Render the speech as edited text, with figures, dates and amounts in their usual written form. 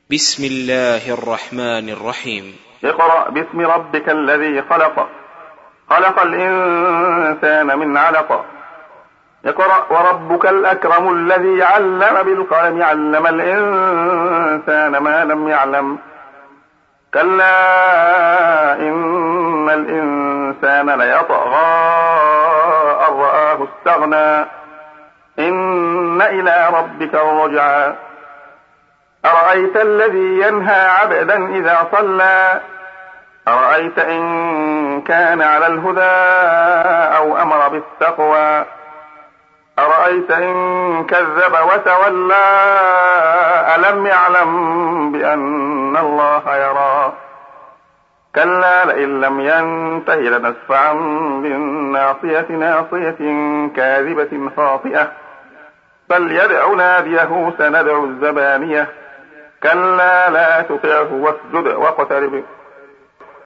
بسم الله الرحمن الرحيم. اقرأ باسم ربك الذي خلق، خلق الإنسان من علق. اقرأ وربك الأكرم الذي علم بالقلم، علم الإنسان ما لم يعلم. كلا إن الإنسان ليطغى أن رآه استغنى، إن إلى ربك الرجعى. أرأيت الذي ينهى عبدا إذا صلى، أرأيت إن كان على الهدى أو أمر بالتقوى، أرأيت إن كذب وتولى، ألم يعلم بأن الله يرى. كلا لئن لم ينته لنسفعا بالناصية، ناصية كاذبة خاطئة، فليدع ناديه سندع الزبانية. كلا لا تطعه واسجد واقترب.